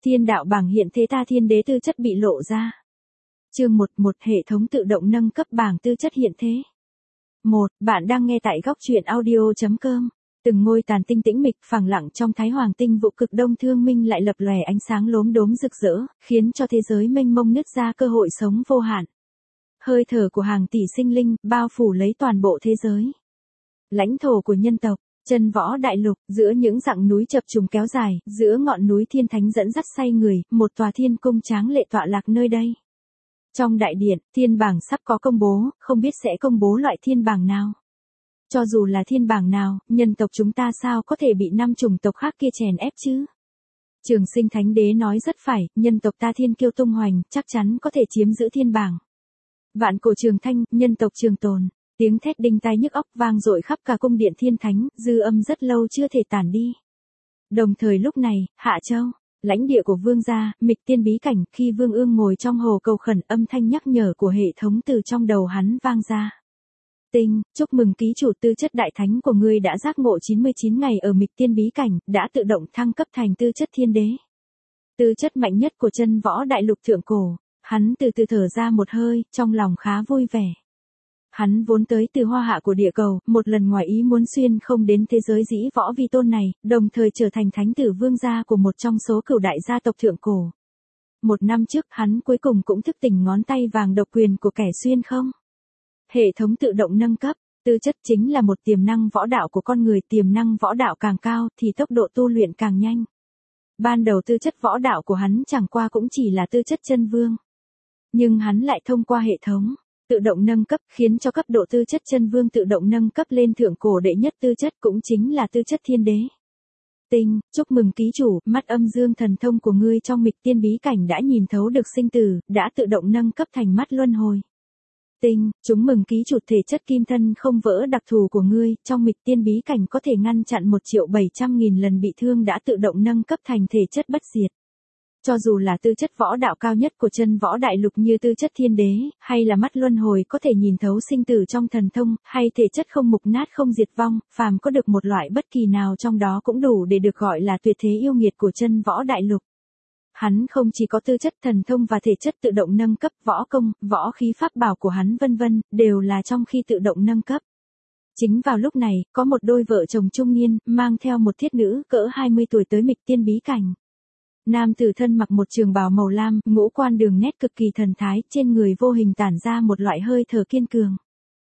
Thiên đạo bảng hiện thế ta thiên đế tư chất bị lộ ra. Chương 11 hệ thống tự động nâng cấp bảng tư chất hiện thế. 1. Bạn đang nghe tại góc truyện audio.com. Từng ngôi tàn tinh tĩnh mịch phẳng lặng trong thái hoàng tinh vụ cực đông thương minh lại lập lòe ánh sáng lốm đốm rực rỡ, khiến cho thế giới mênh mông nứt ra cơ hội sống vô hạn. Hơi thở của hàng tỷ sinh linh bao phủ lấy toàn bộ thế giới. Lãnh thổ của nhân tộc, Chân Võ Đại Lục, giữa những dặng núi chập trùng kéo dài, giữa ngọn núi thiên thánh dẫn dắt say người, một tòa thiên cung tráng lệ tọa lạc nơi đây. Trong đại điện, thiên bảng sắp có công bố, không biết sẽ công bố loại thiên bảng nào. Cho dù là thiên bảng nào, nhân tộc chúng ta sao có thể bị 5 chủng tộc khác kia chèn ép chứ? Trường Sinh Thánh Đế nói rất phải, nhân tộc ta thiên kiêu tung hoành, chắc chắn có thể chiếm giữ thiên bảng. Vạn cổ trường thanh, nhân tộc trường tồn. Tiếng thét đinh tai nhức óc vang dội khắp cả cung điện thiên thánh, dư âm rất lâu chưa thể tản đi. Đồng thời lúc này, Hạ Châu, lãnh địa của vương gia, Mịch Tiên bí cảnh, khi Vương Ương ngồi trong hồ cầu khẩn, âm thanh nhắc nhở của hệ thống từ trong đầu hắn vang ra. Tinh, chúc mừng ký chủ tư chất đại thánh của ngươi đã giác ngộ 99 ngày ở Mịch Tiên bí cảnh, đã tự động thăng cấp thành tư chất thiên đế. Tư chất mạnh nhất của Chân Võ Đại Lục thượng cổ. Hắn từ từ thở ra một hơi, trong lòng khá vui vẻ. Hắn vốn tới từ hoa hạ của địa cầu, một lần ngoài ý muốn xuyên không đến thế giới dĩ võ vi tôn này, đồng thời trở thành thánh tử vương gia của một trong số cửu đại gia tộc thượng cổ. 1 năm trước hắn cuối cùng cũng thức tỉnh ngón tay vàng độc quyền của kẻ xuyên không. Hệ thống tự động nâng cấp, tư chất chính là một tiềm năng võ đạo của con người, tiềm năng võ đạo càng cao thì tốc độ tu luyện càng nhanh. Ban đầu tư chất võ đạo của hắn chẳng qua cũng chỉ là tư chất chân vương. Nhưng hắn lại thông qua hệ thống tự động nâng cấp, khiến cho cấp độ tư chất chân vương tự động nâng cấp lên thượng cổ đệ nhất tư chất, cũng chính là tư chất thiên đế. Tinh, chúc mừng ký chủ, mắt âm dương thần thông của ngươi trong Mịch Tiên bí cảnh đã nhìn thấu được sinh tử, đã tự động nâng cấp thành mắt luân hồi. Tinh, chúc mừng ký chủ thể chất kim thân không vỡ đặc thù của ngươi, trong Mịch Tiên bí cảnh có thể ngăn chặn 1.700.000 lần bị thương đã tự động nâng cấp thành thể chất bất diệt. Cho dù là tư chất võ đạo cao nhất của Chân Võ Đại Lục như tư chất thiên đế, hay là mắt luân hồi có thể nhìn thấu sinh tử trong thần thông, hay thể chất không mục nát không diệt vong, phàm có được một loại bất kỳ nào trong đó cũng đủ để được gọi là tuyệt thế yêu nghiệt của Chân Võ Đại Lục. Hắn không chỉ có tư chất thần thông và thể chất tự động nâng cấp, võ công, võ khí pháp bảo của hắn vân vân, đều là trong khi tự động nâng cấp. Chính vào lúc này, có một đôi vợ chồng trung niên, mang theo một thiết nữ cỡ 20 tuổi tới Mịch Tiên bí cảnh. Nam tử thân mặc một trường bào màu lam, ngũ quan đường nét cực kỳ thần thái, trên người vô hình tản ra một loại hơi thở kiên cường.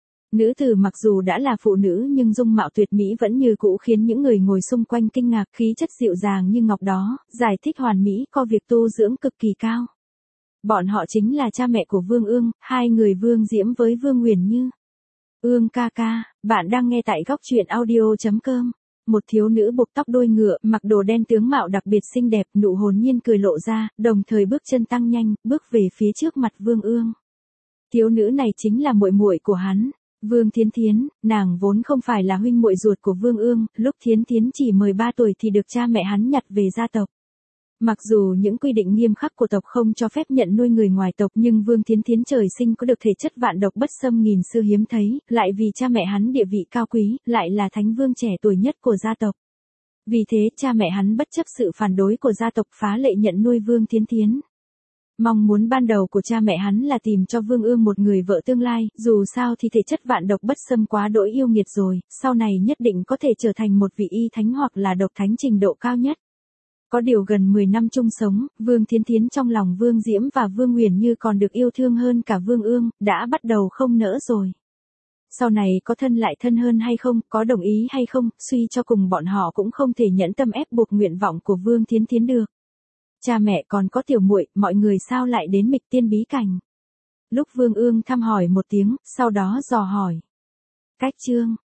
Nữ tử mặc dù đã là phụ nữ nhưng dung mạo tuyệt mỹ vẫn như cũ khiến những người ngồi xung quanh kinh ngạc, khí chất dịu dàng như ngọc đó, giải thích hoàn mỹ, có việc tu dưỡng cực kỳ cao. Bọn họ chính là cha mẹ của Vương Ương, hai người Vương Diễm với Vương Huyền Như. Ương ca ca, bạn đang nghe tại góc truyện audio.com. Một thiếu nữ buộc tóc đuôi ngựa, mặc đồ đen tướng mạo đặc biệt xinh đẹp, nụ hồn nhiên cười lộ ra, đồng thời bước chân tăng nhanh, bước về phía trước mặt Vương Ương. Thiếu nữ này chính là muội muội của hắn, Vương Thiến Thiến, nàng vốn không phải là huynh muội ruột của Vương Ương, lúc Thiến Thiến chỉ 13 tuổi thì được cha mẹ hắn nhặt về gia tộc. Mặc dù những quy định nghiêm khắc của tộc không cho phép nhận nuôi người ngoài tộc, nhưng Vương Thiến Thiến trời sinh có được thể chất vạn độc bất xâm nghìn xưa hiếm thấy, lại vì cha mẹ hắn địa vị cao quý, lại là thánh vương trẻ tuổi nhất của gia tộc. Vì thế cha mẹ hắn bất chấp sự phản đối của gia tộc phá lệ nhận nuôi Vương Thiến Thiến. Mong muốn ban đầu của cha mẹ hắn là tìm cho Vương Ương một người vợ tương lai, dù sao thì thể chất vạn độc bất xâm quá đỗi yêu nghiệt rồi, sau này nhất định có thể trở thành một vị y thánh hoặc là độc thánh trình độ cao nhất. Có điều gần 10 năm chung sống, Vương Thiến Thiến trong lòng Vương Diễm và Vương Huyền Như còn được yêu thương hơn cả Vương Ương, đã bắt đầu không nỡ rồi. Sau này có thân lại thân hơn hay không, có đồng ý hay không, suy cho cùng bọn họ cũng không thể nhẫn tâm ép buộc nguyện vọng của Vương Thiến Thiến được. Cha mẹ còn có tiểu muội, mọi người sao lại đến Mịch Tiên bí cảnh? Lúc Vương Ương thăm hỏi một tiếng, sau đó dò hỏi. Cách chương,